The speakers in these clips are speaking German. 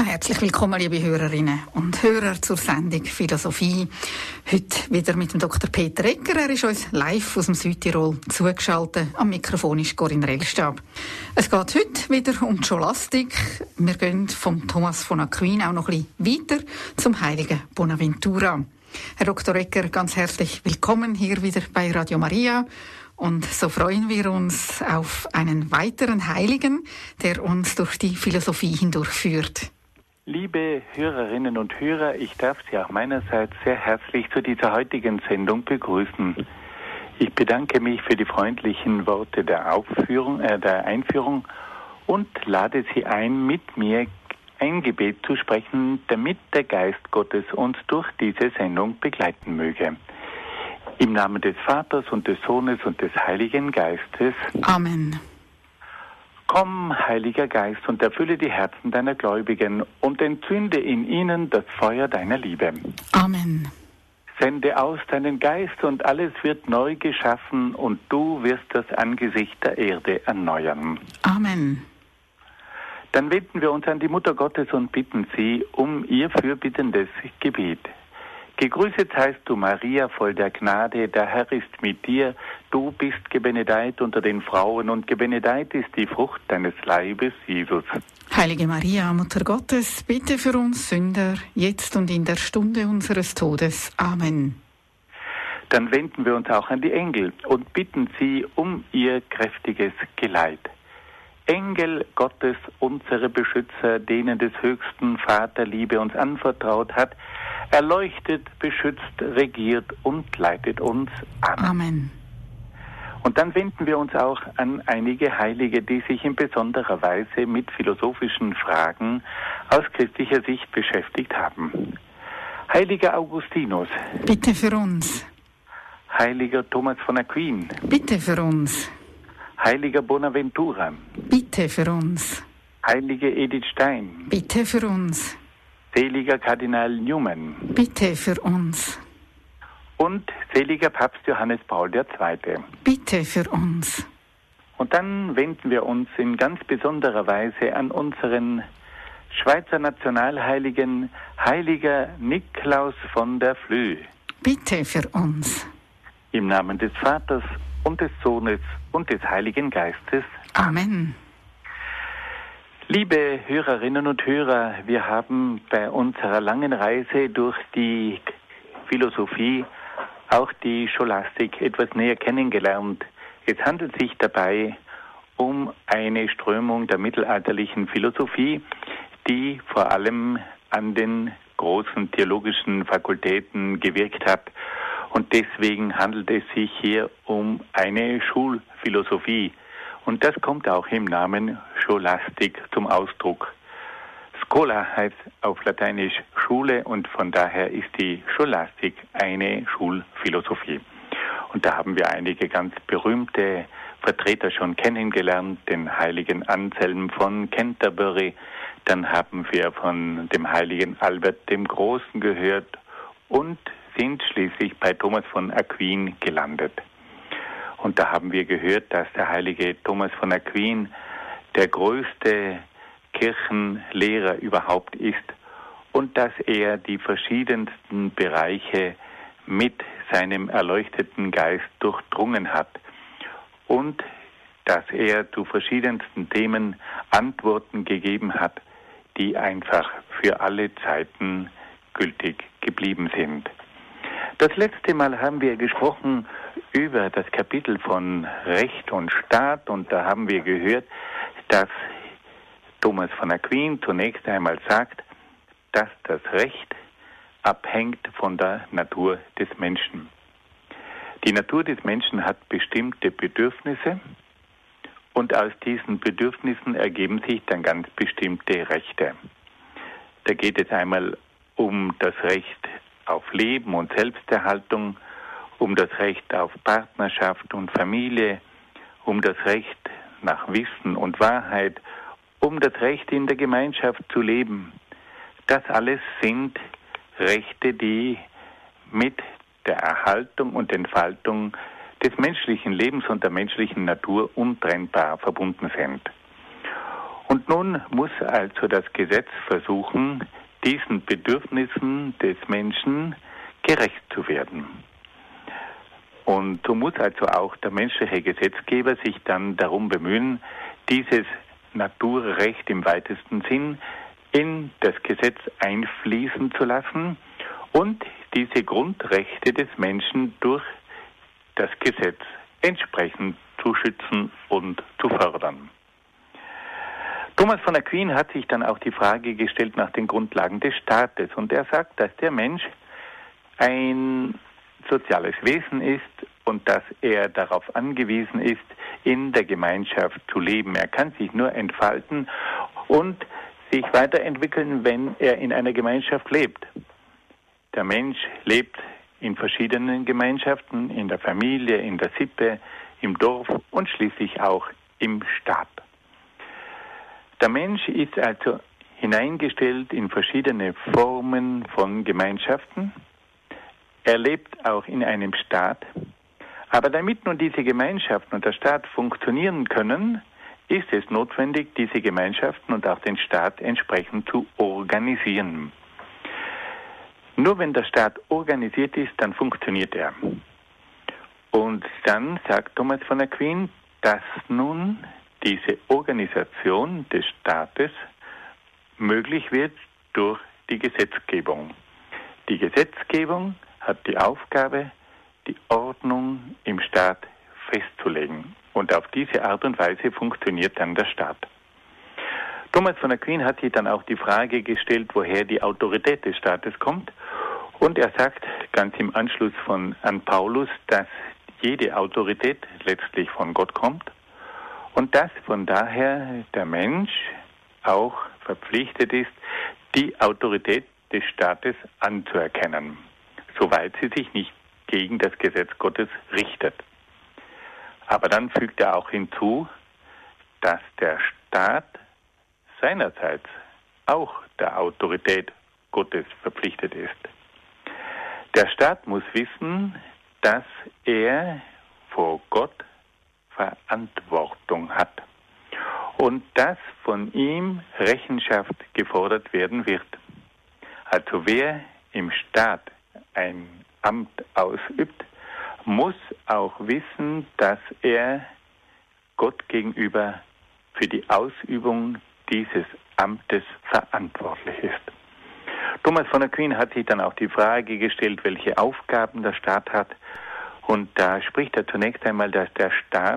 Herzlich willkommen, liebe Hörerinnen und Hörer, zur Sendung Philosophie. Heute wieder mit dem Dr. Peter Egger. Er ist uns live aus dem Südtirol zugeschaltet. Am Mikrofon ist Corinne Rellstab. Es geht heute wieder um die Scholastik. Wir gehen vom Thomas von Aquin auch noch ein bisschen weiter zum heiligen Bonaventura. Herr Dr. Egger, ganz herzlich willkommen hier wieder bei Radio Maria. Und so freuen wir uns auf einen weiteren Heiligen, der uns durch die Philosophie hindurchführt. Liebe Hörerinnen und Hörer, ich darf Sie auch meinerseits sehr herzlich zu dieser heutigen Sendung begrüßen. Ich bedanke mich für die freundlichen Worte der Einführung und lade Sie ein, mit mir ein Gebet zu sprechen, damit der Geist Gottes uns durch diese Sendung begleiten möge. Im Namen des Vaters und des Sohnes und des Heiligen Geistes. Amen. Komm, Heiliger Geist, und erfülle die Herzen deiner Gläubigen und entzünde in ihnen das Feuer deiner Liebe. Amen. Sende aus deinen Geist und alles wird neu geschaffen und du wirst das Angesicht der Erde erneuern. Amen. Dann wenden wir uns an die Mutter Gottes und bitten sie um ihr fürbittendes Gebet. Gegrüßet seist du, Maria, voll der Gnade, der Herr ist mit dir. Du bist gebenedeit unter den Frauen und gebenedeit ist die Frucht deines Leibes, Jesus. Heilige Maria, Mutter Gottes, bitte für uns Sünder, jetzt und in der Stunde unseres Todes. Amen. Dann wenden wir uns auch an die Engel und bitten sie um ihr kräftiges Geleit. Engel Gottes, unsere Beschützer, denen des höchsten Vater Liebe uns anvertraut hat, erleuchtet, beschützt, regiert und leitet uns. Amen. Amen. Und dann wenden wir uns auch an einige Heilige, die sich in besonderer Weise mit philosophischen Fragen aus christlicher Sicht beschäftigt haben. Heiliger Augustinus. Bitte für uns. Heiliger Thomas von Aquin. Bitte für uns. Heiliger Bonaventura. Bitte für uns. Heilige Edith Stein. Bitte für uns. Seliger Kardinal Newman. Bitte für uns. Und seliger Papst Johannes Paul II. Bitte für uns. Und dann wenden wir uns in ganz besonderer Weise an unseren Schweizer Nationalheiligen, Heiliger Niklaus von der Flö. Bitte für uns. Im Namen des Vaters und des Sohnes und des Heiligen Geistes. Amen. Liebe Hörerinnen und Hörer, wir haben bei unserer langen Reise durch die Philosophie auch die Scholastik etwas näher kennengelernt. Es handelt sich dabei um eine Strömung der mittelalterlichen Philosophie, die vor allem an den großen theologischen Fakultäten gewirkt hat. Und deswegen handelt es sich hier um eine Schulphilosophie. Und das kommt auch im Namen Scholastik zum Ausdruck. Schola heißt auf Lateinisch Schule und von daher ist die Scholastik eine Schulphilosophie. Und da haben wir einige ganz berühmte Vertreter schon kennengelernt, den heiligen Anselm von Canterbury. Dann haben wir von dem heiligen Albert dem Großen gehört und sind schließlich bei Thomas von Aquin gelandet. Und da haben wir gehört, dass der heilige Thomas von Aquin der größte Kirchenlehrer überhaupt ist und dass er die verschiedensten Bereiche mit seinem erleuchteten Geist durchdrungen hat und dass er zu verschiedensten Themen Antworten gegeben hat, die einfach für alle Zeiten gültig geblieben sind. Das letzte Mal haben wir gesprochen über das Kapitel von Recht und Staat und da haben wir gehört, dass Thomas von Aquin zunächst einmal sagt, dass das Recht abhängt von der Natur des Menschen. Die Natur des Menschen hat bestimmte Bedürfnisse und aus diesen Bedürfnissen ergeben sich dann ganz bestimmte Rechte. Da geht es einmal um das Recht auf Leben und Selbsterhaltung, um das Recht auf Partnerschaft und Familie, um das Recht nach Wissen und Wahrheit, um das Recht in der Gemeinschaft zu leben. Das alles sind Rechte, die mit der Erhaltung und Entfaltung des menschlichen Lebens und der menschlichen Natur untrennbar verbunden sind. Und nun muss also das Gesetz versuchen, diesen Bedürfnissen des Menschen gerecht zu werden. Und so muss also auch der menschliche Gesetzgeber sich dann darum bemühen, dieses Naturrecht im weitesten Sinn in das Gesetz einfließen zu lassen und diese Grundrechte des Menschen durch das Gesetz entsprechend zu schützen und zu fördern. Thomas von Aquin hat sich dann auch die Frage gestellt nach den Grundlagen des Staates und er sagt, dass der Mensch ein soziales Wesen ist und dass er darauf angewiesen ist, in der Gemeinschaft zu leben. Er kann sich nur entfalten und sich weiterentwickeln, wenn er in einer Gemeinschaft lebt. Der Mensch lebt in verschiedenen Gemeinschaften, in der Familie, in der Sippe, im Dorf und schließlich auch im Staat. Der Mensch ist also hineingestellt in verschiedene Formen von Gemeinschaften. Er lebt auch in einem Staat. Aber damit nun diese Gemeinschaften und der Staat funktionieren können, ist es notwendig, diese Gemeinschaften und auch den Staat entsprechend zu organisieren. Nur wenn der Staat organisiert ist, dann funktioniert er. Und dann sagt Thomas von Aquin, dass nun diese Organisation des Staates möglich wird durch die Gesetzgebung. Die Gesetzgebung hat die Aufgabe, die Ordnung im Staat festzulegen. Und auf diese Art und Weise funktioniert dann der Staat. Thomas von Aquin hat sich dann auch die Frage gestellt, woher die Autorität des Staates kommt. Und er sagt ganz im Anschluss an Paulus, dass jede Autorität letztlich von Gott kommt und dass von daher der Mensch auch verpflichtet ist, die Autorität des Staates anzuerkennen, soweit sie sich nicht gegen das Gesetz Gottes richtet. Aber dann fügt er auch hinzu, dass der Staat seinerseits auch der Autorität Gottes verpflichtet ist. Der Staat muss wissen, dass er vor Gott Verantwortung hat und dass von ihm Rechenschaft gefordert werden wird. Also wer im Staat ein Amt ausübt, muss auch wissen, dass er Gott gegenüber für die Ausübung dieses Amtes verantwortlich ist. Thomas von Aquin hat sich dann auch die Frage gestellt, welche Aufgaben der Staat hat. Und da spricht er zunächst einmal, dass der Staat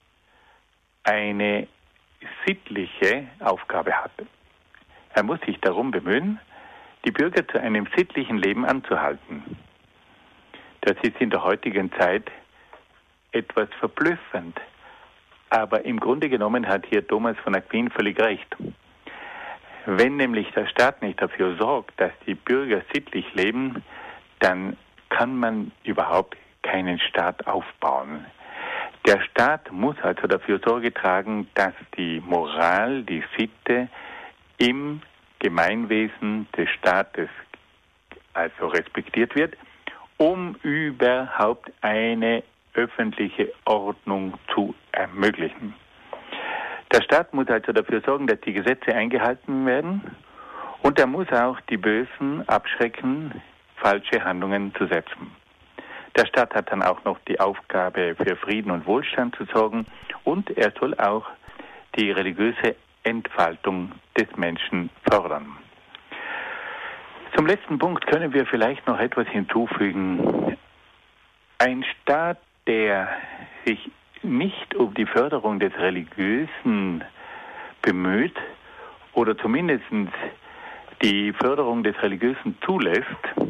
eine sittliche Aufgabe hat. Er muss sich darum bemühen, die Bürger zu einem sittlichen Leben anzuhalten. Das ist in der heutigen Zeit etwas verblüffend. Aber im Grunde genommen hat hier Thomas von Aquin völlig recht. Wenn nämlich der Staat nicht dafür sorgt, dass die Bürger sittlich leben, dann kann man überhaupt keinen Staat aufbauen. Der Staat muss also dafür Sorge tragen, dass die Moral, die Sitte im Gemeinwesen des Staates also respektiert wird, um überhaupt eine öffentliche Ordnung zu ermöglichen. Der Staat muss also dafür sorgen, dass die Gesetze eingehalten werden und er muss auch die Bösen abschrecken, falsche Handlungen zu setzen. Der Staat hat dann auch noch die Aufgabe, für Frieden und Wohlstand zu sorgen und er soll auch die religiöse Entfaltung des Menschen fördern. Zum letzten Punkt können wir vielleicht noch etwas hinzufügen. Ein Staat, der sich nicht um die Förderung des Religiösen bemüht oder zumindest die Förderung des Religiösen zulässt,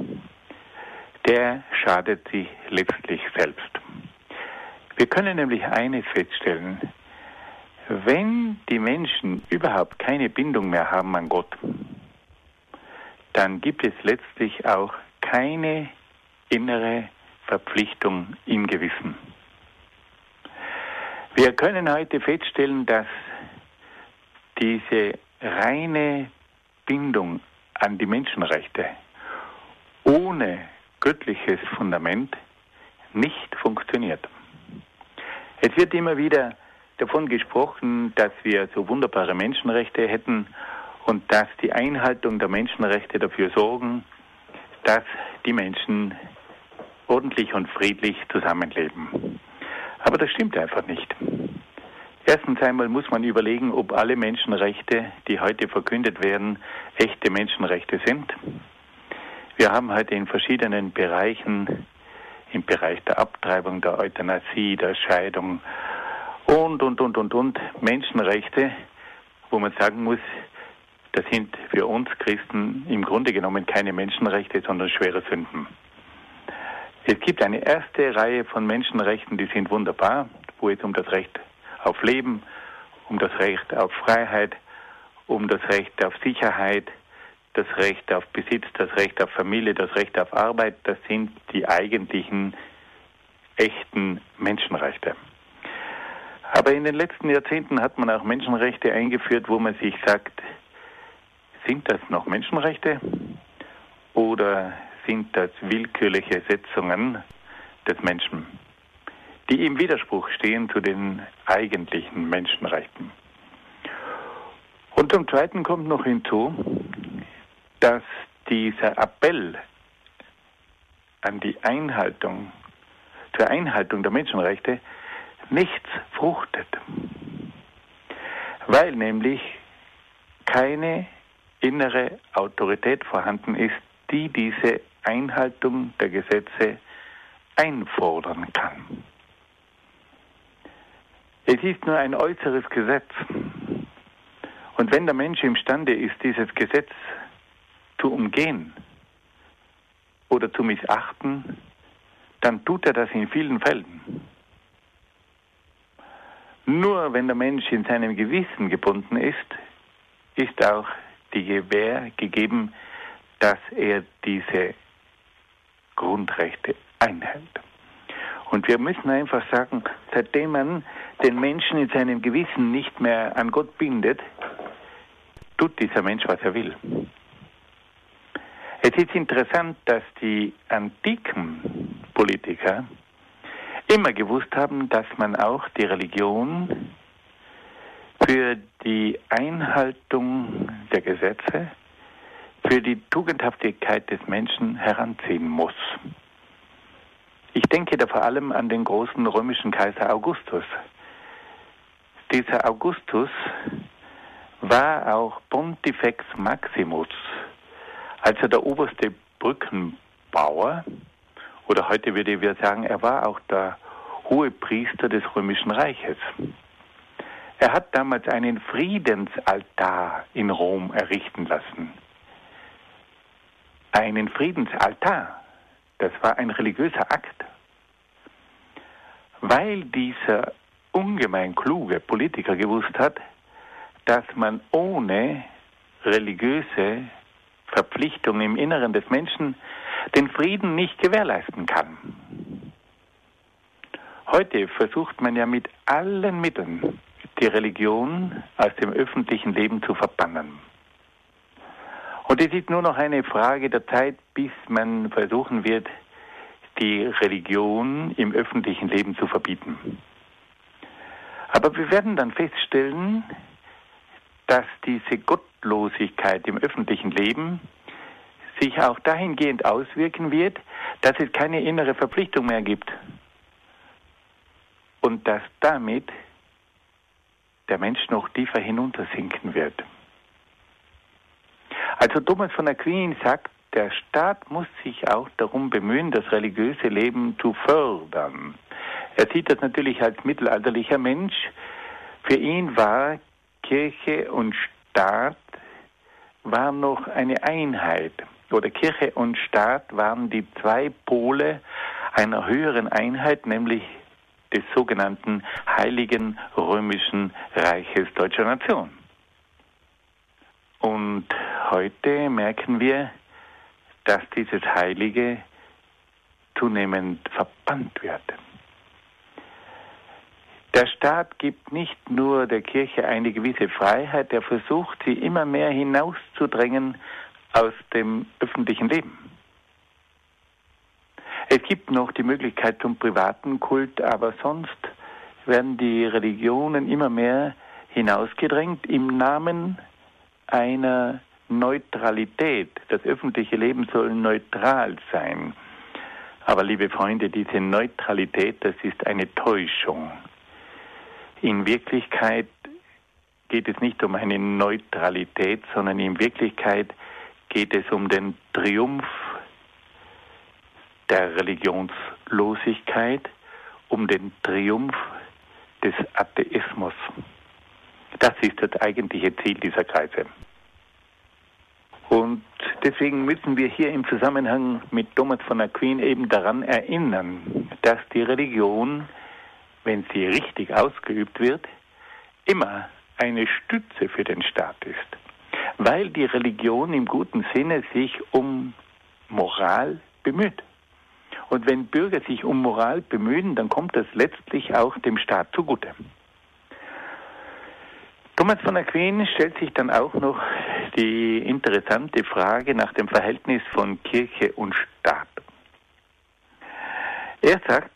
der schadet sich letztlich selbst. Wir können nämlich eines feststellen: Wenn die Menschen überhaupt keine Bindung mehr haben an Gott, dann gibt es letztlich auch keine innere Verpflichtung im Gewissen. Wir können heute feststellen, dass diese reine Bindung an die Menschenrechte ohne göttliches Fundament nicht funktioniert. Es wird immer wieder davon gesprochen, dass wir so wunderbare Menschenrechte hätten und dass die Einhaltung der Menschenrechte dafür sorgen, dass die Menschen ordentlich und friedlich zusammenleben. Aber das stimmt einfach nicht. Erstens einmal muss man überlegen, ob alle Menschenrechte, die heute verkündet werden, echte Menschenrechte sind. Wir haben heute in verschiedenen Bereichen, im Bereich der Abtreibung, der Euthanasie, der Scheidung und Menschenrechte, wo man sagen muss, das sind für uns Christen im Grunde genommen keine Menschenrechte, sondern schwere Sünden. Es gibt eine erste Reihe von Menschenrechten, die sind wunderbar, wo es um das Recht auf Leben, um das Recht auf Freiheit, um das Recht auf Sicherheit, das Recht auf Besitz, das Recht auf Familie, das Recht auf Arbeit, das sind die eigentlichen, echten Menschenrechte. Aber in den letzten Jahrzehnten hat man auch Menschenrechte eingeführt, wo man sich sagt, sind das noch Menschenrechte oder sind das willkürliche Setzungen des Menschen, die im Widerspruch stehen zu den eigentlichen Menschenrechten? Und zum Zweiten kommt noch hinzu, dass dieser Appell an die Einhaltung, zur Einhaltung der Menschenrechte nichts fruchtet, weil nämlich keine innere Autorität vorhanden ist, die diese Einhaltung der Gesetze einfordern kann. Es ist nur ein äußeres Gesetz. Und wenn der Mensch imstande ist, dieses Gesetz zu umgehen oder zu missachten, dann tut er das in vielen Fällen. Nur wenn der Mensch in seinem Gewissen gebunden ist, ist auch die Gewähr gegeben, dass er diese Grundrechte einhält. Und wir müssen einfach sagen, seitdem man den Menschen in seinem Gewissen nicht mehr an Gott bindet, tut dieser Mensch, was er will. Es ist interessant, dass die antiken Politiker immer gewusst haben, dass man auch die Religion für die Einhaltung der Gesetze, für die Tugendhaftigkeit des Menschen heranziehen muss. Ich denke da vor allem an den großen römischen Kaiser Augustus. Dieser Augustus war auch Pontifex Maximus, also der oberste Brückenbauer, oder heute würde wir sagen, er war auch der Hohepriester des Römischen Reiches. Er hat damals einen Friedensaltar in Rom errichten lassen. Einen Friedensaltar, das war ein religiöser Akt. Weil dieser ungemein kluge Politiker gewusst hat, dass man ohne religiöse Verpflichtung im Inneren des Menschen den Frieden nicht gewährleisten kann. Heute versucht man ja mit allen Mitteln, die Religion aus dem öffentlichen Leben zu verbannen. Und es ist nur noch eine Frage der Zeit, bis man versuchen wird, die Religion im öffentlichen Leben zu verbieten. Aber wir werden dann feststellen, dass diese Gottlosigkeit im öffentlichen Leben sich auch dahingehend auswirken wird, dass es keine innere Verpflichtung mehr gibt. Und dass damit der Mensch noch tiefer hinuntersinken wird. Also Thomas von Aquin sagt, der Staat muss sich auch darum bemühen, das religiöse Leben zu fördern. Er sieht das natürlich als mittelalterlicher Mensch. Für ihn war Kirche und Staat war noch eine Einheit. Oder Kirche und Staat waren die zwei Pole einer höheren Einheit, nämlich des sogenannten Heiligen Römischen Reiches Deutscher Nation. Und heute merken wir, dass dieses Heilige zunehmend verbannt wird. Der Staat gibt nicht nur der Kirche eine gewisse Freiheit, er versucht, sie immer mehr hinauszudrängen aus dem öffentlichen Leben. Es gibt noch die Möglichkeit zum privaten Kult, aber sonst werden die Religionen immer mehr hinausgedrängt im Namen einer Neutralität. Das öffentliche Leben soll neutral sein. Aber liebe Freunde, diese Neutralität, das ist eine Täuschung. In Wirklichkeit geht es nicht um eine Neutralität, sondern in Wirklichkeit geht es um den Triumph der Religionslosigkeit, um den Triumph des Atheismus. Das ist das eigentliche Ziel dieser Kreise. Und deswegen müssen wir hier im Zusammenhang mit Thomas von Aquin eben daran erinnern, dass die Religion, wenn sie richtig ausgeübt wird, immer eine Stütze für den Staat ist. Weil die Religion im guten Sinne sich um Moral bemüht. Und wenn Bürger sich um Moral bemühen, dann kommt das letztlich auch dem Staat zugute. Thomas von Aquin stellt sich dann auch noch die interessante Frage nach dem Verhältnis von Kirche und Staat. Er sagt,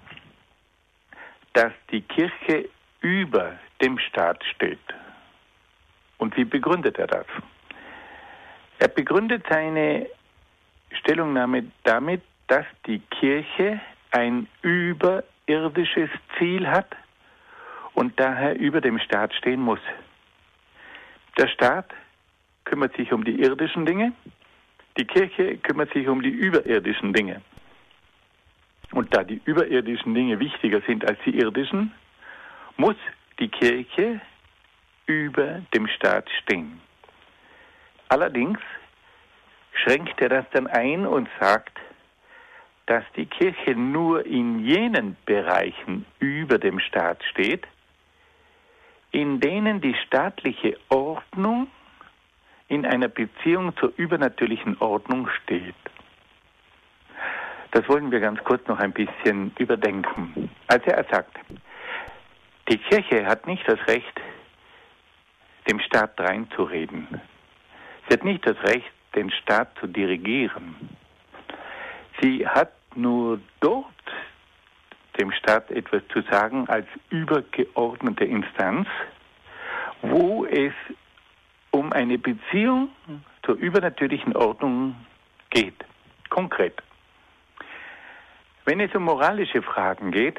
dass die Kirche über dem Staat steht. Und wie begründet er das? Er begründet seine Stellungnahme damit, dass die Kirche ein überirdisches Ziel hat und daher über dem Staat stehen muss. Der Staat kümmert sich um die irdischen Dinge, die Kirche kümmert sich um die überirdischen Dinge. Und da die überirdischen Dinge wichtiger sind als die irdischen, muss die Kirche über dem Staat stehen. Allerdings schränkt er das dann ein und sagt, dass die Kirche nur in jenen Bereichen über dem Staat steht, in denen die staatliche Ordnung in einer Beziehung zur übernatürlichen Ordnung steht. Das wollen wir ganz kurz noch ein bisschen überdenken. Also er sagt, die Kirche hat nicht das Recht, dem Staat dreinzureden. Sie hat nicht das Recht, den Staat zu dirigieren. Sie hat nur dort dem Staat etwas zu sagen als übergeordnete Instanz, wo es um eine Beziehung zur übernatürlichen Ordnung geht. Konkret. Wenn es um moralische Fragen geht,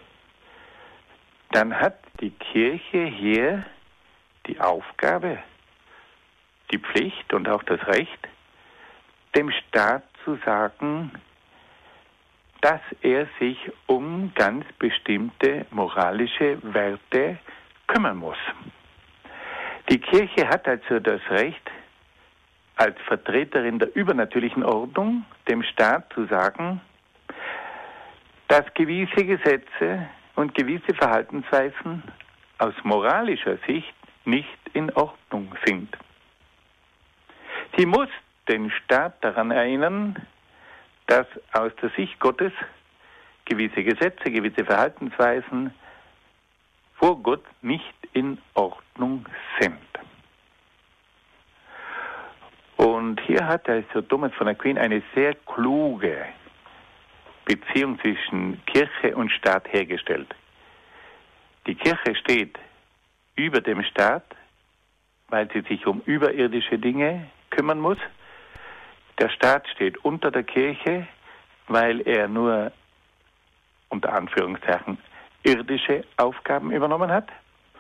dann hat die Kirche hier die Aufgabe, die Pflicht und auch das Recht, dem Staat zu sagen, dass er sich um ganz bestimmte moralische Werte kümmern muss. Die Kirche hat also das Recht, als Vertreterin der übernatürlichen Ordnung dem Staat zu sagen, dass gewisse Gesetze und gewisse Verhaltensweisen aus moralischer Sicht nicht in Ordnung sind. Sie muss den Staat daran erinnern, dass aus der Sicht Gottes gewisse Gesetze, gewisse Verhaltensweisen vor Gott nicht in Ordnung sind. Und hier hat also Thomas von Aquin eine sehr kluge Beziehung zwischen Kirche und Staat hergestellt. Die Kirche steht über dem Staat, weil sie sich um überirdische Dinge kümmern muss. Der Staat steht unter der Kirche, weil er nur, unter Anführungszeichen, irdische Aufgaben übernommen hat.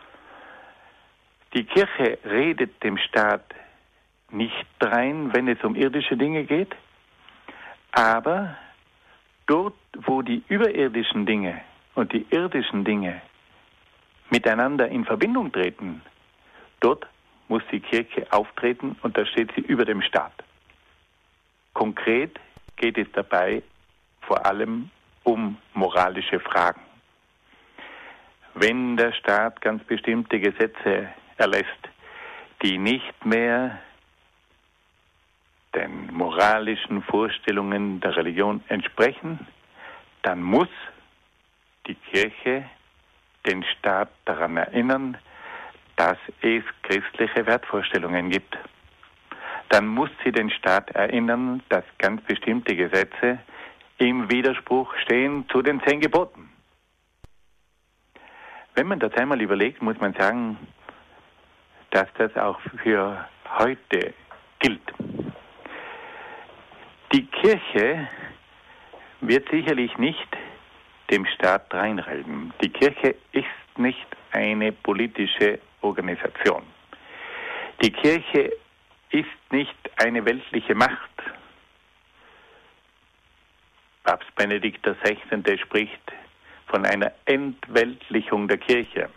Die Kirche redet dem Staat nicht rein, wenn es um irdische Dinge geht, aber dort, wo die überirdischen Dinge und die irdischen Dinge miteinander in Verbindung treten, dort muss die Kirche auftreten und da steht sie über dem Staat. Konkret geht es dabei vor allem um moralische Fragen. Wenn der Staat ganz bestimmte Gesetze erlässt, die nicht mehr den moralischen Vorstellungen der Religion entsprechen, dann muss die Kirche den Staat daran erinnern, dass es christliche Wertvorstellungen gibt. Dann muss sie den Staat erinnern, dass ganz bestimmte Gesetze im Widerspruch stehen zu den 10 Geboten. Wenn man das einmal überlegt, muss man sagen, dass das auch für heute gilt. Die Kirche wird sicherlich nicht dem Staat reinreden. Die Kirche ist nicht eine politische Organisation. Die Kirche ist nicht eine weltliche Macht. Papst Benedikt XVI. Spricht von einer Entweltlichung der Kirche.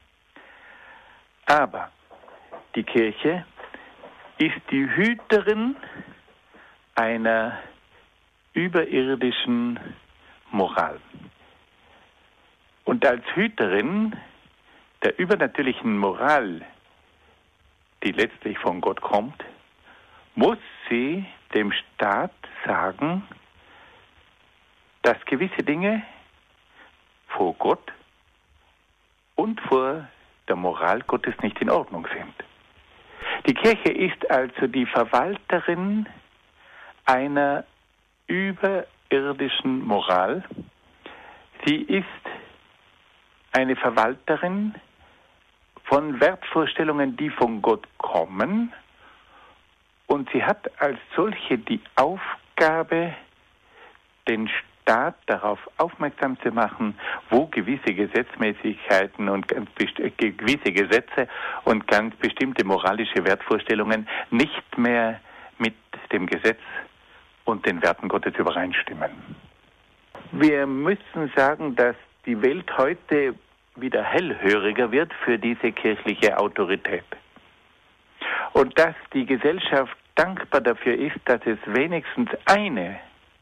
Aber die Kirche ist die Hüterin einer überirdischen Moral. Und als Hüterin der übernatürlichen Moral, die letztlich von Gott kommt, muss sie dem Staat sagen, dass gewisse Dinge vor Gott und vor der Moral Gottes nicht in Ordnung sind. Die Kirche ist also die Verwalterin einer überirdischen Moral. Sie ist eine Verwalterin von Wertvorstellungen, die von Gott kommen, und sie hat als solche die Aufgabe, den Staat darauf aufmerksam zu machen, wo gewisse Gesetzmäßigkeiten und gewisse Gesetze und ganz bestimmte moralische Wertvorstellungen nicht mehr mit dem Gesetz und den Werten Gottes übereinstimmen. Wir müssen sagen, dass die Welt heute wieder hellhöriger wird für diese kirchliche Autorität. Und dass die Gesellschaft dankbar dafür ist, dass es wenigstens eine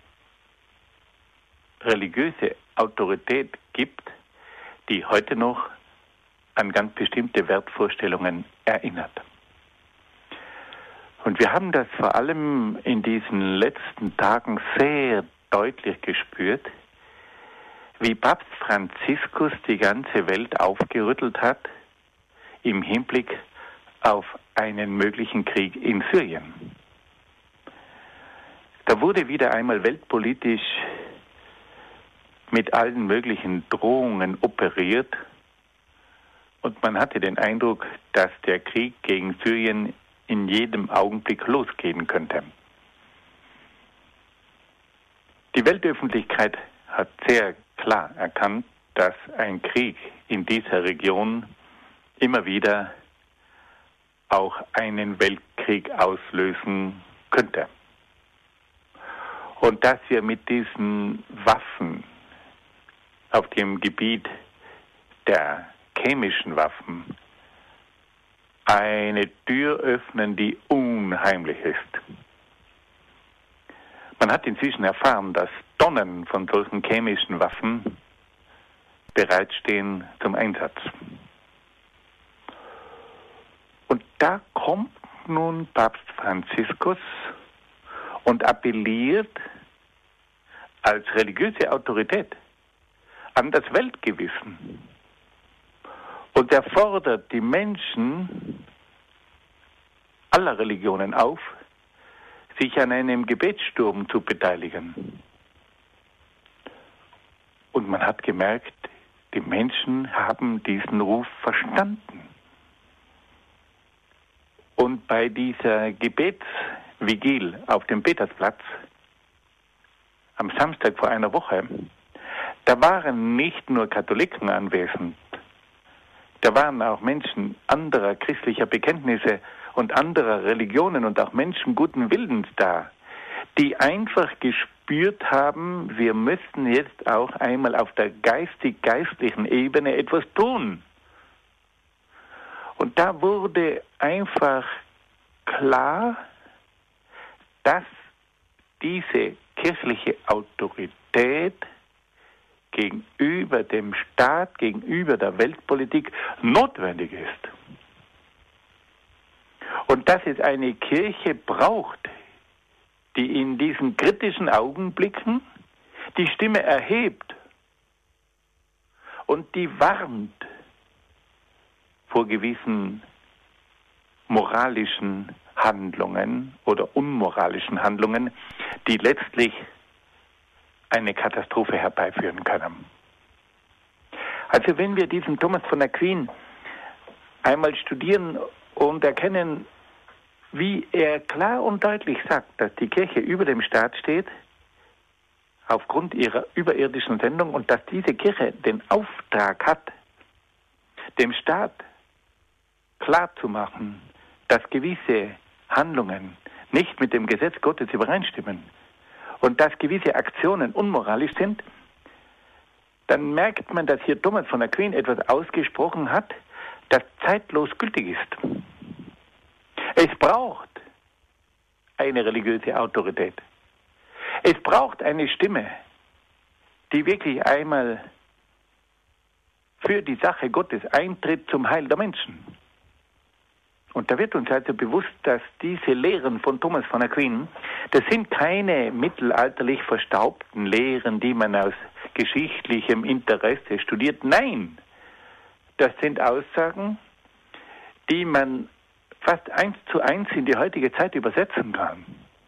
religiöse Autorität gibt, die heute noch an ganz bestimmte Wertvorstellungen erinnert. Und wir haben das vor allem in diesen letzten Tagen sehr deutlich gespürt, wie Papst Franziskus die ganze Welt aufgerüttelt hat im Hinblick auf einen möglichen Krieg in Syrien. Da wurde wieder einmal weltpolitisch mit allen möglichen Drohungen operiert und man hatte den Eindruck, dass der Krieg gegen Syrien in jedem Augenblick losgehen könnte. Die Weltöffentlichkeit hat sehr klar erkannt, dass ein Krieg in dieser Region immer wieder auch einen Weltkrieg auslösen könnte. Und dass wir mit diesen Waffen auf dem Gebiet der chemischen Waffen eine Tür öffnen, die unheimlich ist. Man hat inzwischen erfahren, dass Tonnen von solchen chemischen Waffen bereitstehen zum Einsatz. Und da kommt nun Papst Franziskus und appelliert als religiöse Autorität an das Weltgewissen. Und er fordert die Menschen aller Religionen auf, sich an einem Gebetssturm zu beteiligen. Und man hat gemerkt, die Menschen haben diesen Ruf verstanden. Und bei dieser Gebetsvigil auf dem Petersplatz am Samstag vor einer Woche, da waren nicht nur Katholiken anwesend, da waren auch Menschen anderer christlicher Bekenntnisse und anderer Religionen und auch Menschen guten Willens da, die einfach gespürt haben, wir müssen jetzt auch einmal auf der geistig-geistlichen Ebene etwas tun. Und da wurde einfach klar, dass diese kirchliche Autorität gegenüber dem Staat, gegenüber der Weltpolitik notwendig ist. Und dass es eine Kirche braucht, die in diesen kritischen Augenblicken die Stimme erhebt und die warnt vor gewissen moralischen Handlungen oder unmoralischen Handlungen, die letztlich eine Katastrophe herbeiführen können. Also wenn wir diesen Thomas von Aquin einmal studieren und erkennen, wie er klar und deutlich sagt, dass die Kirche über dem Staat steht, aufgrund ihrer überirdischen Sendung, und dass diese Kirche den Auftrag hat, dem Staat klarzumachen, dass gewisse Handlungen nicht mit dem Gesetz Gottes übereinstimmen und dass gewisse Aktionen unmoralisch sind, dann merkt man, dass hier Thomas von Aquin etwas ausgesprochen hat, das zeitlos gültig ist. Es braucht eine religiöse Autorität. Es braucht eine Stimme, die wirklich einmal für die Sache Gottes eintritt zum Heil der Menschen. Und da wird uns also bewusst, dass diese Lehren von Thomas von Aquin, das sind keine mittelalterlich verstaubten Lehren, die man aus geschichtlichem Interesse studiert. Nein, das sind Aussagen, die man fast 1:1 in die heutige Zeit übersetzen kann.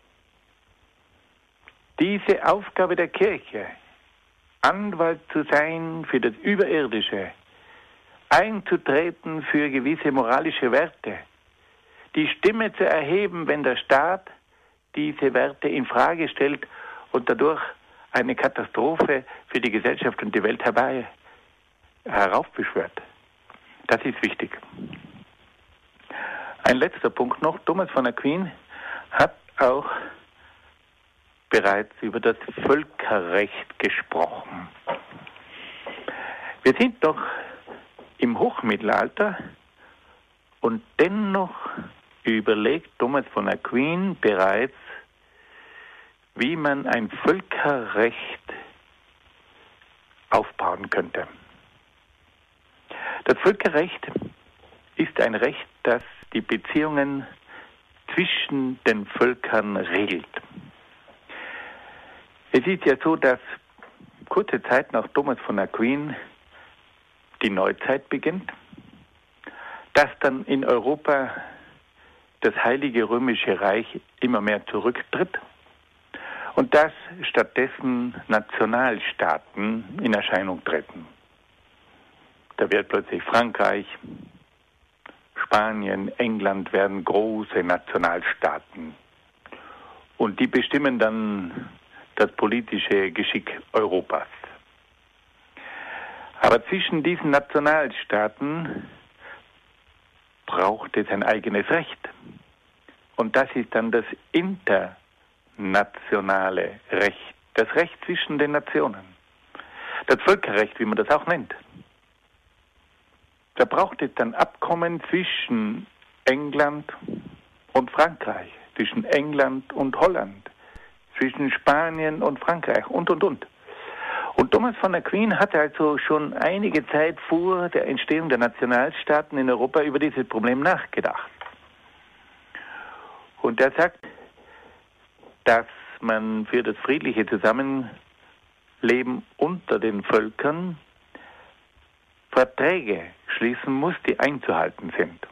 Diese Aufgabe der Kirche, Anwalt zu sein für das Überirdische, einzutreten für gewisse moralische Werte, die Stimme zu erheben, wenn der Staat diese Werte in Frage stellt und dadurch eine Katastrophe für die Gesellschaft und die Welt heraufbeschwört. Das ist wichtig. Ein letzter Punkt noch. Thomas von Aquin hat auch bereits über das Völkerrecht gesprochen. Wir sind doch im Hochmittelalter und dennoch überlegt Thomas von Aquin bereits, wie man ein Völkerrecht aufbauen könnte. Das Völkerrecht ist ein Recht, das die Beziehungen zwischen den Völkern regelt. Es ist ja so, dass kurze Zeit nach Thomas von Aquin die Neuzeit beginnt, dass dann in Europa das Heilige Römische Reich immer mehr zurücktritt und dass stattdessen Nationalstaaten in Erscheinung treten. Da wird plötzlich Frankreich, Spanien, England werden große Nationalstaaten und die bestimmen dann das politische Geschick Europas. Aber zwischen diesen Nationalstaaten braucht es ein eigenes Recht. Und das ist dann das internationale Recht, das Recht zwischen den Nationen. Das Völkerrecht, wie man das auch nennt. Da braucht es dann Abkommen zwischen England und Frankreich, zwischen England und Holland, zwischen Spanien und Frankreich und. Und Thomas von Aquin hat also schon einige Zeit vor der Entstehung der Nationalstaaten in Europa über dieses Problem nachgedacht. Und er sagt, dass man für das friedliche Zusammenleben unter den Völkern Verträge schließen muss, die einzuhalten sind.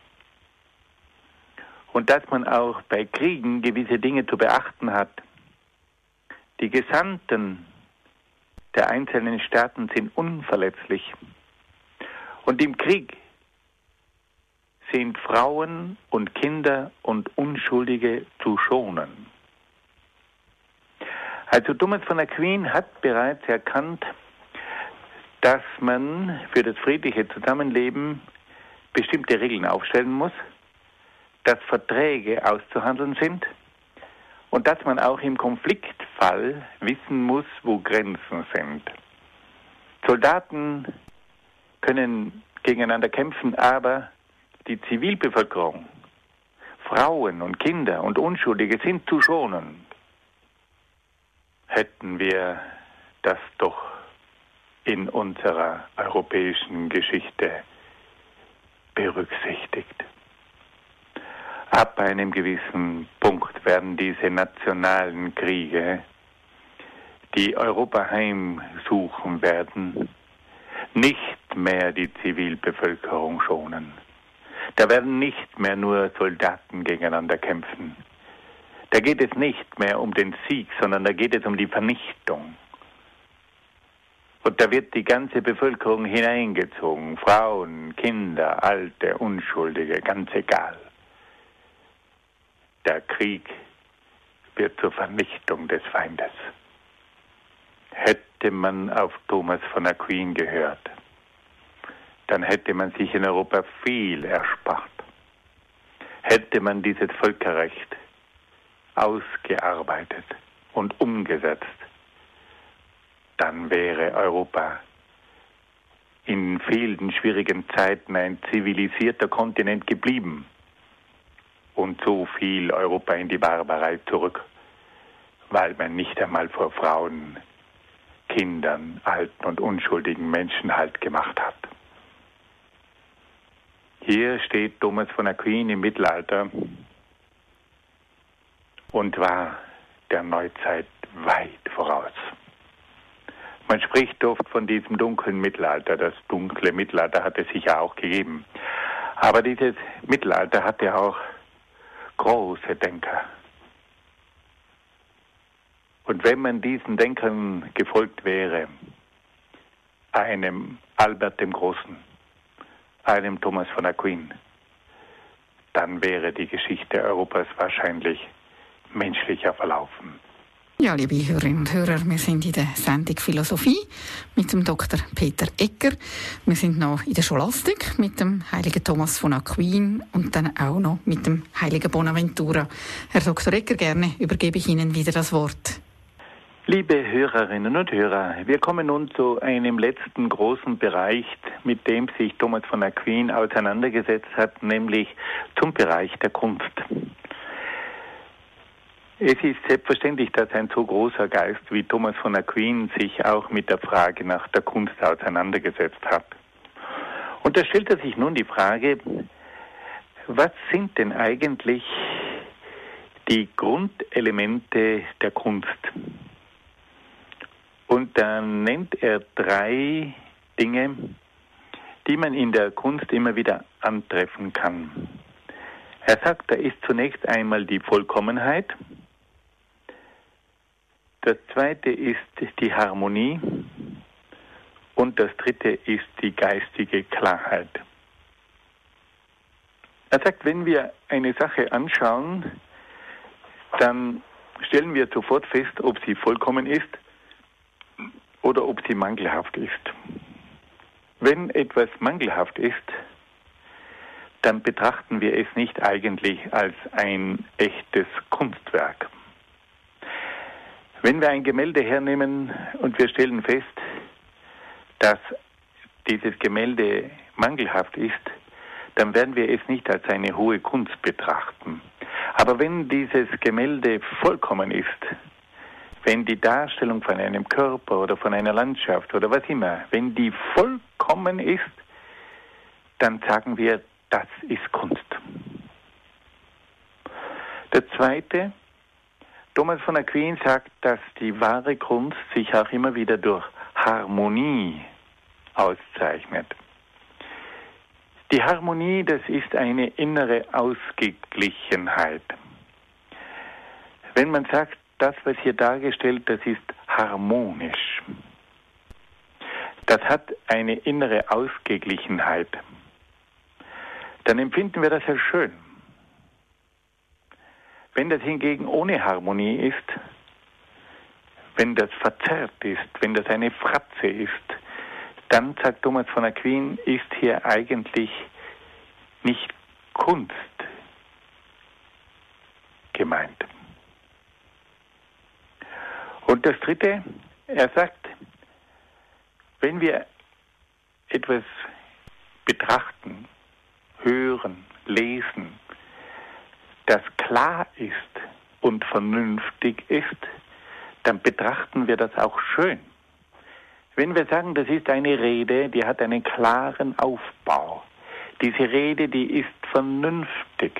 Und dass man auch bei Kriegen gewisse Dinge zu beachten hat. Die Gesandten der einzelnen Staaten sind unverletzlich. Und im Krieg sind Frauen und Kinder und Unschuldige zu schonen. Also Thomas von Aquin hat bereits erkannt, dass man für das friedliche Zusammenleben bestimmte Regeln aufstellen muss, dass Verträge auszuhandeln sind und dass man auch im Konfliktfall wissen muss, wo Grenzen sind. Soldaten können gegeneinander kämpfen, aber die Zivilbevölkerung, Frauen und Kinder und Unschuldige sind zu schonen. Hätten wir das doch in unserer europäischen Geschichte berücksichtigt. Ab einem gewissen Punkt werden diese nationalen Kriege, die Europa heimsuchen werden, nicht mehr die Zivilbevölkerung schonen. Da werden nicht mehr nur Soldaten gegeneinander kämpfen. Da geht es nicht mehr um den Sieg, sondern da geht es um die Vernichtung. Und Und da wird die ganze Bevölkerung hineingezogen. Frauen, Kinder, Alte, Unschuldige, ganz egal. Der Krieg wird zur Vernichtung des Feindes. Hätte man auf Thomas von Aquin gehört, dann hätte man sich in Europa viel erspart. Hätte man dieses Völkerrecht ausgearbeitet und umgesetzt, dann wäre Europa in vielen schwierigen Zeiten ein zivilisierter Kontinent geblieben. Und so fiel Europa in die Barbarei zurück, weil man nicht einmal vor Frauen, Kindern, alten und unschuldigen Menschen Halt gemacht hat. Hier steht Thomas von Aquin im Mittelalter und war der Neuzeit weit voraus. Man spricht oft von diesem dunklen Mittelalter. Das dunkle Mittelalter hat es sicher auch gegeben. Aber dieses Mittelalter hatte auch große Denker. Und wenn man diesen Denkern gefolgt wäre, einem Albert dem Großen, einem Thomas von Aquin, dann wäre die Geschichte Europas wahrscheinlich menschlicher verlaufen. Ja, liebe Hörerinnen und Hörer, wir sind in der Sendung Philosophie mit dem Dr. Peter Egger. Wir sind noch in der Scholastik mit dem heiligen Thomas von Aquin und dann auch noch mit dem heiligen Bonaventura. Herr Dr. Egger, gerne übergebe ich Ihnen wieder das Wort. Liebe Hörerinnen und Hörer, wir kommen nun zu einem letzten großen Bereich, mit dem sich Thomas von Aquin auseinandergesetzt hat, nämlich zum Bereich der Kunst. Es ist selbstverständlich, dass ein so großer Geist wie Thomas von Aquin sich auch mit der Frage nach der Kunst auseinandergesetzt hat. Und da stellte sich nun die Frage, was sind denn eigentlich die Grundelemente der Kunst? Und da nennt er 3 Dinge, die man in der Kunst immer wieder antreffen kann. Er sagt, da ist zunächst einmal die Vollkommenheit. Das zweite ist die Harmonie und das dritte ist die geistige Klarheit. Er sagt, wenn wir eine Sache anschauen, dann stellen wir sofort fest, ob sie vollkommen ist oder ob sie mangelhaft ist. Wenn etwas mangelhaft ist, dann betrachten wir es nicht eigentlich als ein echtes Kunstwerk. Wenn wir ein Gemälde hernehmen und wir stellen fest, dass dieses Gemälde mangelhaft ist, dann werden wir es nicht als eine hohe Kunst betrachten. Aber wenn dieses Gemälde vollkommen ist, wenn die Darstellung von einem Körper oder von einer Landschaft oder was immer, wenn die vollkommen ist, dann sagen wir, das ist Kunst. Der zweite, Thomas von Aquin sagt, dass die wahre Kunst sich auch immer wieder durch Harmonie auszeichnet. Die Harmonie, das ist eine innere Ausgeglichenheit. Wenn man sagt, das, was hier dargestellt, das ist harmonisch. Das hat eine innere Ausgeglichenheit. Dann empfinden wir das als schön. Wenn das hingegen ohne Harmonie ist, wenn das verzerrt ist, wenn das eine Fratze ist, dann, sagt Thomas von Aquin, ist hier eigentlich nicht Kunst gemeint. Und das dritte, er sagt, wenn wir etwas betrachten, hören, lesen, das klar ist und vernünftig ist, dann betrachten wir das auch schön. Wenn wir sagen, das ist eine Rede, die hat einen klaren Aufbau. Diese Rede, die ist vernünftig.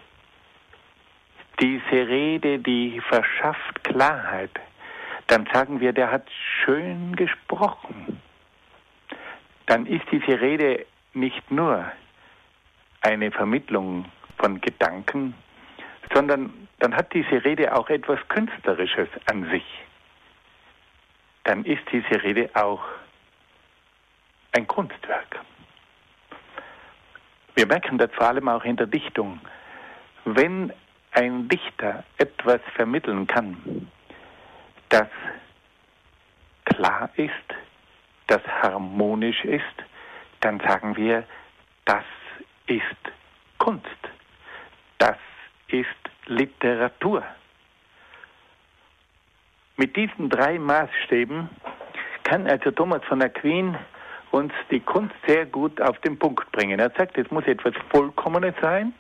Diese Rede, die verschafft Klarheit. Dann sagen wir, der hat schön gesprochen. Dann ist diese Rede nicht nur eine Vermittlung von Gedanken, sondern dann hat diese Rede auch etwas Künstlerisches an sich. Dann ist diese Rede auch ein Kunstwerk. Wir merken das vor allem auch in der Dichtung. Wenn ein Dichter etwas vermitteln kann, das klar ist, das harmonisch ist, dann sagen wir, das ist Kunst. Das ist Literatur. Mit diesen 3 Maßstäben kann also Thomas von Aquin uns die Kunst sehr gut auf den Punkt bringen. Er sagt, es muss etwas Vollkommenes sein,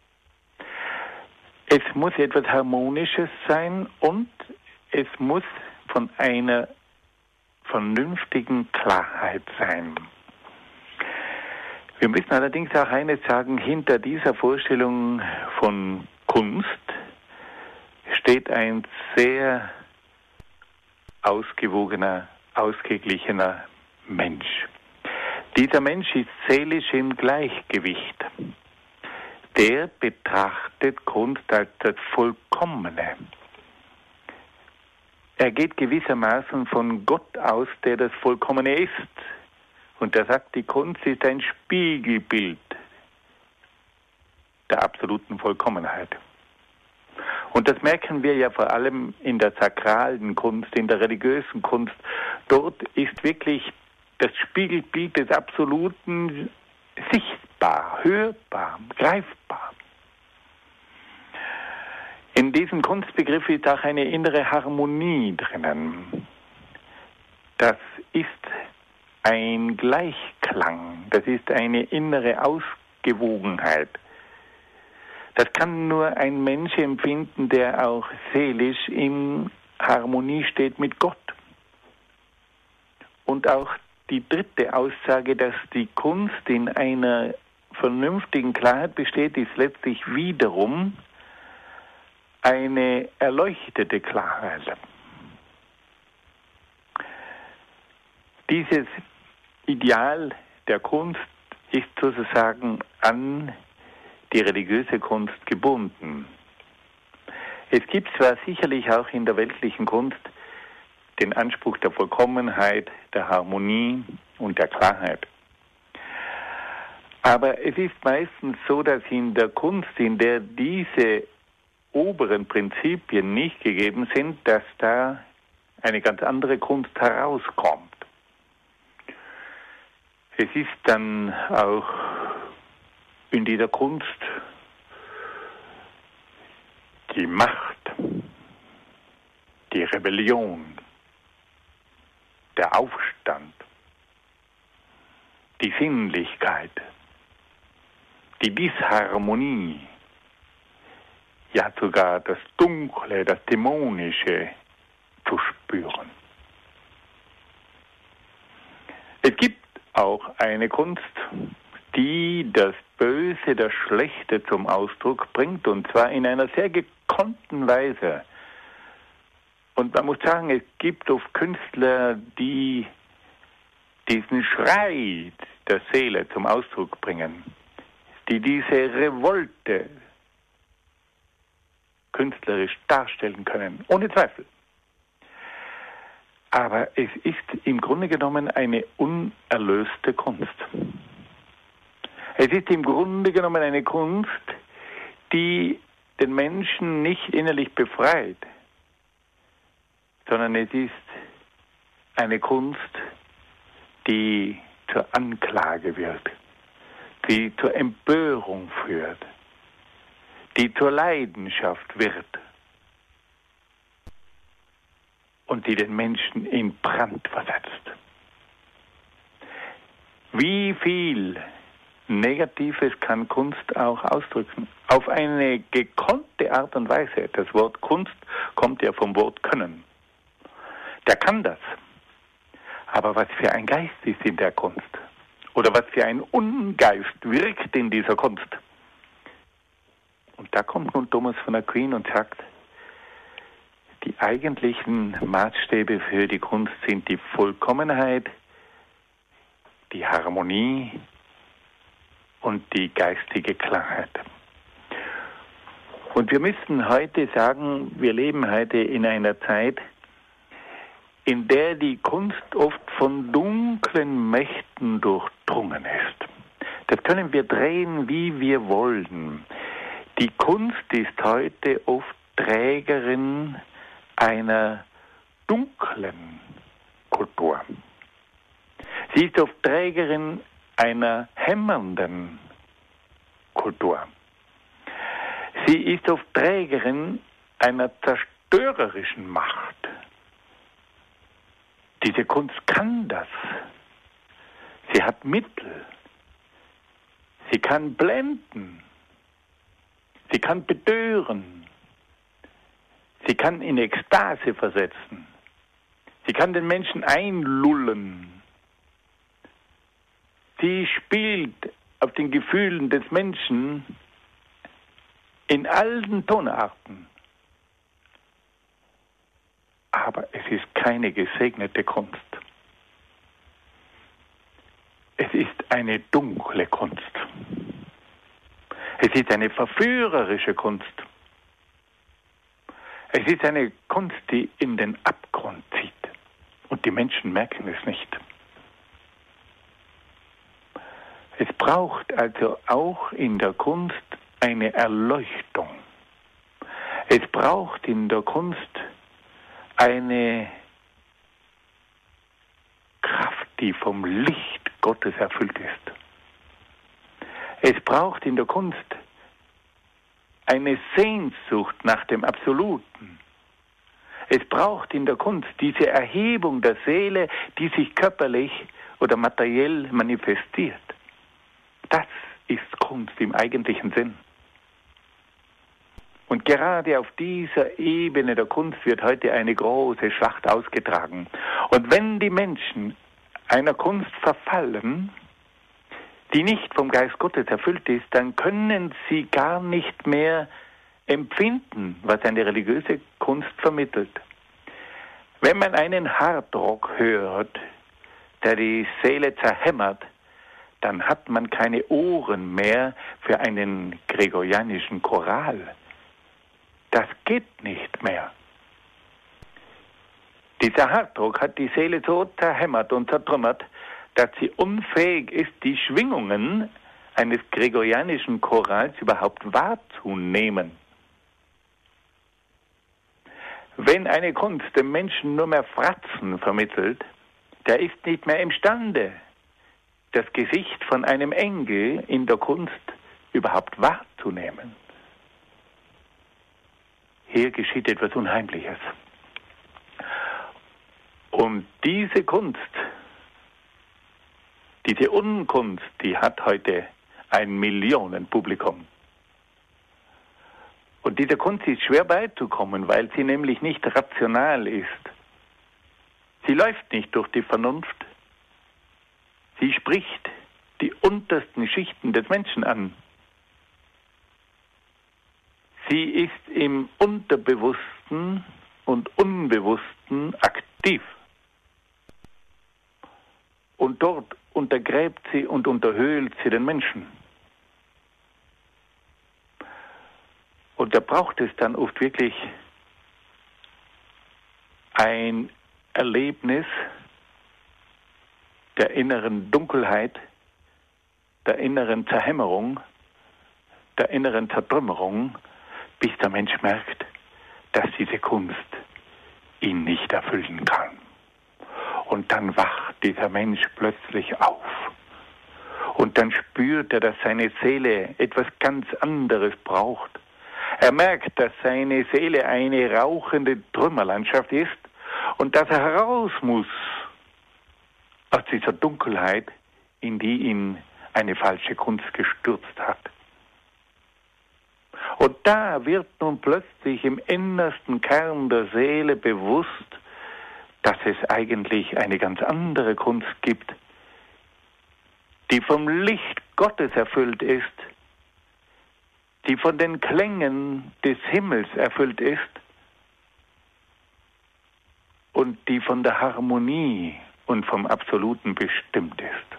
es muss etwas Harmonisches sein und es muss von einer vernünftigen Klarheit sein. Wir müssen allerdings auch eines sagen, hinter dieser Vorstellung von Kunst steht ein sehr ausgewogener, ausgeglichener Mensch. Dieser Mensch ist seelisch im Gleichgewicht. Der betrachtet Kunst als das Vollkommene. Er geht gewissermaßen von Gott aus, der das Vollkommene ist. Und er sagt, die Kunst ist ein Spiegelbild der absoluten Vollkommenheit. Und das merken wir ja vor allem in der sakralen Kunst, in der religiösen Kunst. Dort ist wirklich das Spiegelbild des Absoluten sichtbar, hörbar, greifbar. In diesem Kunstbegriff ist auch eine innere Harmonie drinnen. Das ist ein Gleichklang, das ist eine innere Ausgewogenheit. Das kann nur ein Mensch empfinden, der auch seelisch in Harmonie steht mit Gott. Und auch die dritte Aussage, dass die Kunst in einer vernünftigen Klarheit besteht, ist letztlich wiederum eine erleuchtete Klarheit. Dieses Ideal der Kunst ist sozusagen an die religiöse Kunst gebunden. Es gibt zwar sicherlich auch in der weltlichen Kunst den Anspruch der Vollkommenheit, der Harmonie und der Klarheit. Aber es ist meistens so, dass in der Kunst, in der diese oberen Prinzipien nicht gegeben sind, dass da eine ganz andere Kunst herauskommt. Es ist dann auch in dieser Kunst die Macht, die Rebellion, der Aufstand, die Sinnlichkeit, die Disharmonie, ja sogar das Dunkle, das Dämonische zu spüren. Es gibt auch eine Kunst, die das Böse, das Schlechte zum Ausdruck bringt, und zwar in einer sehr gekonnten Weise. Und man muss sagen, es gibt oft Künstler, die diesen Schrei der Seele zum Ausdruck bringen, die diese Revolte künstlerisch darstellen können, ohne Zweifel. Aber es ist im Grunde genommen eine unerlöste Kunst. Es ist im Grunde genommen eine Kunst, die den Menschen nicht innerlich befreit, sondern es ist eine Kunst, die zur Anklage wird, die zur Empörung führt, die zur Leidenschaft wird und die den Menschen in Brand versetzt. Wie viel Negatives kann Kunst auch ausdrücken? Auf eine gekonnte Art und Weise. Das Wort Kunst kommt ja vom Wort Können. Der kann das. Aber was für ein Geist ist in der Kunst? Oder was für ein Ungeist wirkt in dieser Kunst? Und da kommt nun Thomas von Aquin und sagt, die eigentlichen Maßstäbe für die Kunst sind die Vollkommenheit, die Harmonie und die geistige Klarheit. Und wir müssen heute sagen, wir leben heute in einer Zeit, in der die Kunst oft von dunklen Mächten durchdrungen ist. Das können wir drehen, wie wir wollen. Die Kunst ist heute oft Trägerin einer dunklen Kultur. Sie ist oft Trägerin einer hämmernden Kultur. Sie ist oft Trägerin einer zerstörerischen Macht. Diese Kunst kann das. Sie hat Mittel. Sie kann blenden. Sie kann betören. Sie kann in Ekstase versetzen. Sie kann den Menschen einlullen. Sie spielt auf den Gefühlen des Menschen in allen Tonarten. Aber es ist keine gesegnete Kunst. Es ist eine dunkle Kunst. Es ist eine verführerische Kunst. Es ist eine Kunst, die in den Abgrund zieht. Und die Menschen merken es nicht. Es braucht also auch in der Kunst eine Erleuchtung. Es braucht in der Kunst eine Kraft, die vom Licht Gottes erfüllt ist. Es braucht in der Kunst eine Sehnsucht nach dem Absoluten. Es braucht in der Kunst diese Erhebung der Seele, die sich körperlich oder materiell manifestiert. Das ist Kunst im eigentlichen Sinn. Und gerade auf dieser Ebene der Kunst wird heute eine große Schlacht ausgetragen. Und wenn die Menschen einer Kunst verfallen, die nicht vom Geist Gottes erfüllt ist, dann können sie gar nicht mehr empfinden, was eine religiöse Kunst vermittelt. Wenn man einen Hardrock hört, der die Seele zerhämmert, dann hat man keine Ohren mehr für einen gregorianischen Choral. Das geht nicht mehr. Dieser Hardrock hat die Seele so zerhämmert und zertrümmert, dass sie unfähig ist, die Schwingungen eines gregorianischen Chorals überhaupt wahrzunehmen. Wenn eine Kunst dem Menschen nur mehr Fratzen vermittelt, der ist nicht mehr imstande, das Gesicht von einem Engel in der Kunst überhaupt wahrzunehmen. Hier geschieht etwas Unheimliches. Und diese Kunst, diese Unkunst, die hat heute ein Millionenpublikum. Und dieser Kunst ist schwer beizukommen, weil sie nämlich nicht rational ist. Sie läuft nicht durch die Vernunft. Sie spricht die untersten Schichten des Menschen an. Sie ist im Unterbewussten und Unbewussten aktiv. Und dort untergräbt sie und unterhöhlt sie den Menschen. Und da braucht es dann oft wirklich ein Erlebnis der inneren Dunkelheit, der inneren Zerhämmerung, der inneren Zertrümmerung, bis der Mensch merkt, dass diese Kunst ihn nicht erfüllen kann. Und dann wacht dieser Mensch plötzlich auf. Und dann spürt er, dass seine Seele etwas ganz anderes braucht. Er merkt, dass seine Seele eine rauchende Trümmerlandschaft ist und dass er heraus muss aus dieser Dunkelheit, in die ihn eine falsche Kunst gestürzt hat. Und da wird nun plötzlich im innersten Kern der Seele bewusst, dass es eigentlich eine ganz andere Kunst gibt, die vom Licht Gottes erfüllt ist, die von den Klängen des Himmels erfüllt ist und die von der Harmonie und vom Absoluten bestimmt ist.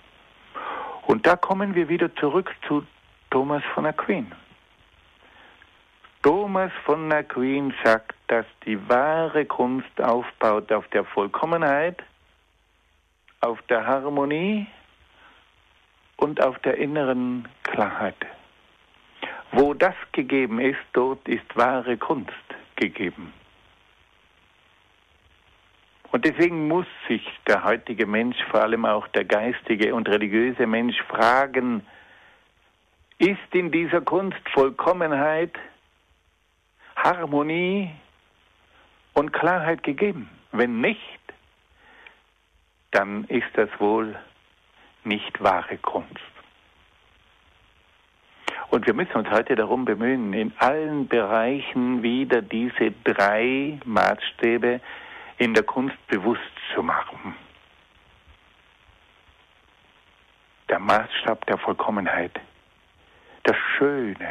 Und da kommen wir wieder zurück zu Thomas von Aquin. Thomas von Aquin sagt, dass die wahre Kunst aufbaut auf der Vollkommenheit, auf der Harmonie und auf der inneren Klarheit. Wo das gegeben ist, dort ist wahre Kunst gegeben. Und deswegen muss sich der heutige Mensch, vor allem auch der geistige und religiöse Mensch, fragen, ist in dieser Kunst Vollkommenheit, Harmonie und Klarheit gegeben? Wenn nicht, dann ist das wohl nicht wahre Kunst. Und wir müssen uns heute darum bemühen, in allen Bereichen wieder diese 3 Maßstäbe in der Kunst bewusst zu machen. Der Maßstab der Vollkommenheit, das Schöne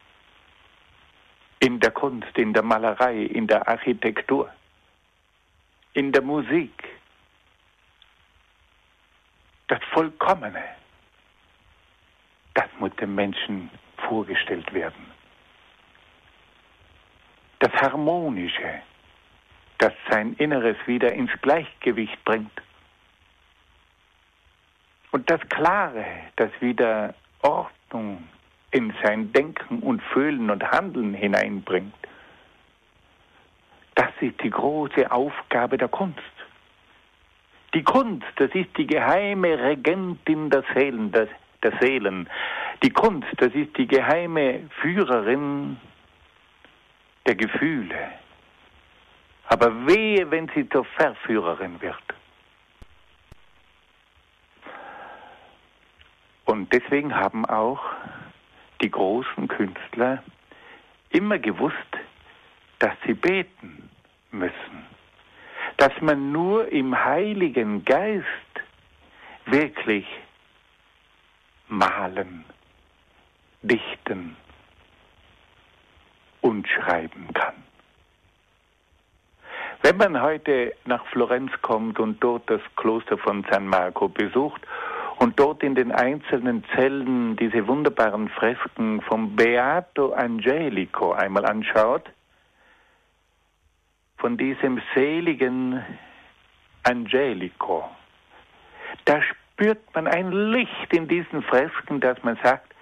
in der Kunst, in der Malerei, in der Architektur, in der Musik, das Vollkommene, das muss dem Menschen vorgestellt werden. Das Harmonische, das sein Inneres wieder ins Gleichgewicht bringt. Und das Klare, das wieder Ordnung in sein Denken und Fühlen und Handeln hineinbringt. Das ist die große Aufgabe der Kunst. Die Kunst, das ist die geheime Regentin der Seelen. Die Kunst, das ist die geheime Führerin der Gefühle. Aber wehe, wenn sie zur Verführerin wird. Und deswegen haben auch die großen Künstler immer gewusst, dass sie beten müssen. Dass man nur im Heiligen Geist wirklich malen, dichten und schreiben kann. Wenn man heute nach Florenz kommt und dort das Kloster von San Marco besucht und dort in den einzelnen Zellen diese wunderbaren Fresken vom Beato Angelico einmal anschaut, von diesem seligen Angelico, da spürt man ein Licht in diesen Fresken, dass man sagt,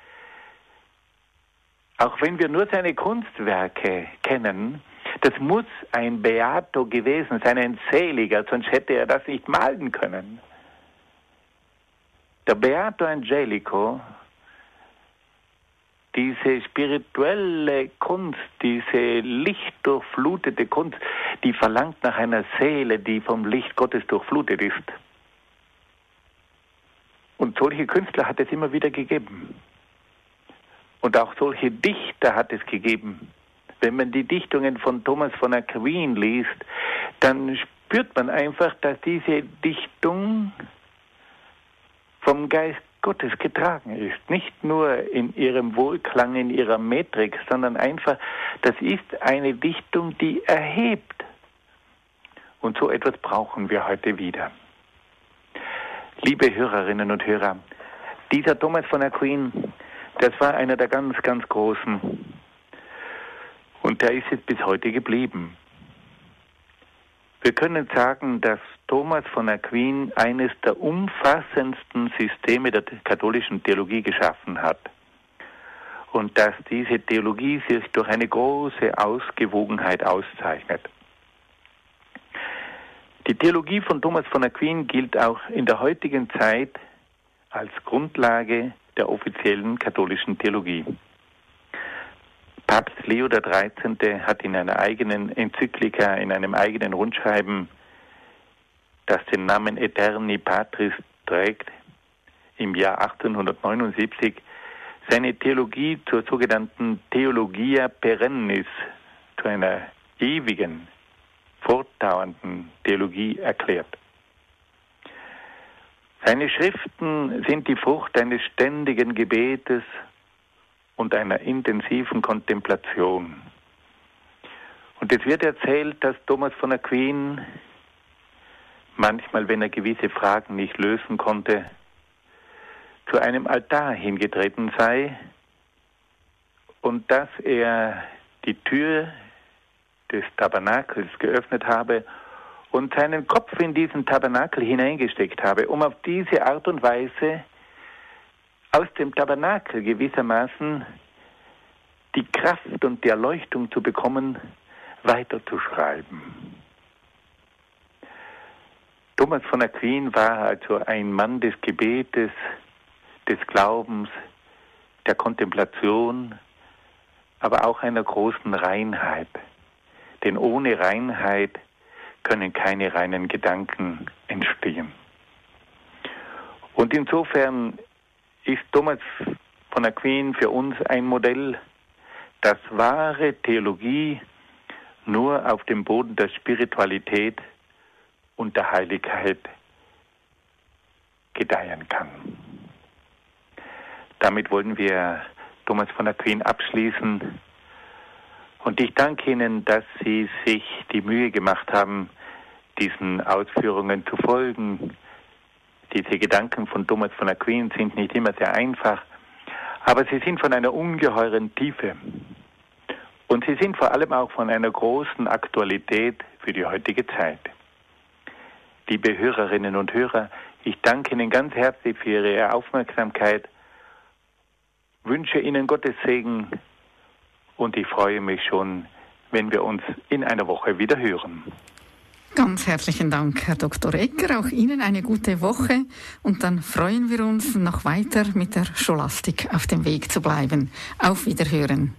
auch wenn wir nur seine Kunstwerke kennen, das muss ein Beato gewesen sein, ein Seliger, sonst hätte er das nicht malen können. Der Beato Angelico, diese spirituelle Kunst, diese lichtdurchflutete Kunst, die verlangt nach einer Seele, die vom Licht Gottes durchflutet ist. Und solche Künstler hat es immer wieder gegeben. Und auch solche Dichter hat es gegeben. Wenn man die Dichtungen von Thomas von Aquin liest, dann spürt man einfach, dass diese Dichtung vom Geist Gottes getragen ist. Nicht nur in ihrem Wohlklang, in ihrer Metrik, sondern einfach, das ist eine Dichtung, die erhebt. Und so etwas brauchen wir heute wieder. Liebe Hörerinnen und Hörer, dieser Thomas von Aquin, das war einer der ganz, ganz Großen. Und der ist jetzt bis heute geblieben. Wir können sagen, dass Thomas von Aquin eines der umfassendsten Systeme der katholischen Theologie geschaffen hat. Und dass diese Theologie sich durch eine große Ausgewogenheit auszeichnet. Die Theologie von Thomas von Aquin gilt auch in der heutigen Zeit als Grundlage der offiziellen katholischen Theologie. Papst Leo XIII. Hat in einer eigenen Enzyklika, in einem eigenen Rundschreiben, das den Namen Aeterni Patris trägt, im Jahr 1879 seine Theologie zur sogenannten Theologia Perennis, zu einer ewigen, fortdauernden Theologie erklärt. Seine Schriften sind die Frucht eines ständigen Gebetes und einer intensiven Kontemplation. Und es wird erzählt, dass Thomas von Aquin manchmal, wenn er gewisse Fragen nicht lösen konnte, zu einem Altar hingetreten sei und dass er die Tür des Tabernakels geöffnet habe und seinen Kopf in diesen Tabernakel hineingesteckt habe, um auf diese Art und Weise aus dem Tabernakel gewissermaßen die Kraft und die Erleuchtung zu bekommen, weiterzuschreiben. Thomas von Aquin war also ein Mann des Gebetes, des Glaubens, der Kontemplation, aber auch einer großen Reinheit. Denn ohne Reinheit können keine reinen Gedanken entstehen. Und insofern ist Thomas von Aquin für uns ein Modell, dass wahre Theologie nur auf dem Boden der Spiritualität und der Heiligkeit gedeihen kann. Damit wollen wir Thomas von Aquin abschließen. Und ich danke Ihnen, dass Sie sich die Mühe gemacht haben, diesen Ausführungen zu folgen. Diese Gedanken von Thomas von Aquin sind nicht immer sehr einfach, aber sie sind von einer ungeheuren Tiefe. Und sie sind vor allem auch von einer großen Aktualität für die heutige Zeit. Liebe Hörerinnen und Hörer, ich danke Ihnen ganz herzlich für Ihre Aufmerksamkeit, wünsche Ihnen Gottes Segen und ich freue mich schon, wenn wir uns in einer Woche wieder hören. Ganz herzlichen Dank, Herr Dr. Egger. Auch Ihnen eine gute Woche. Und dann freuen wir uns, noch weiter mit der Scholastik auf dem Weg zu bleiben. Auf Wiederhören.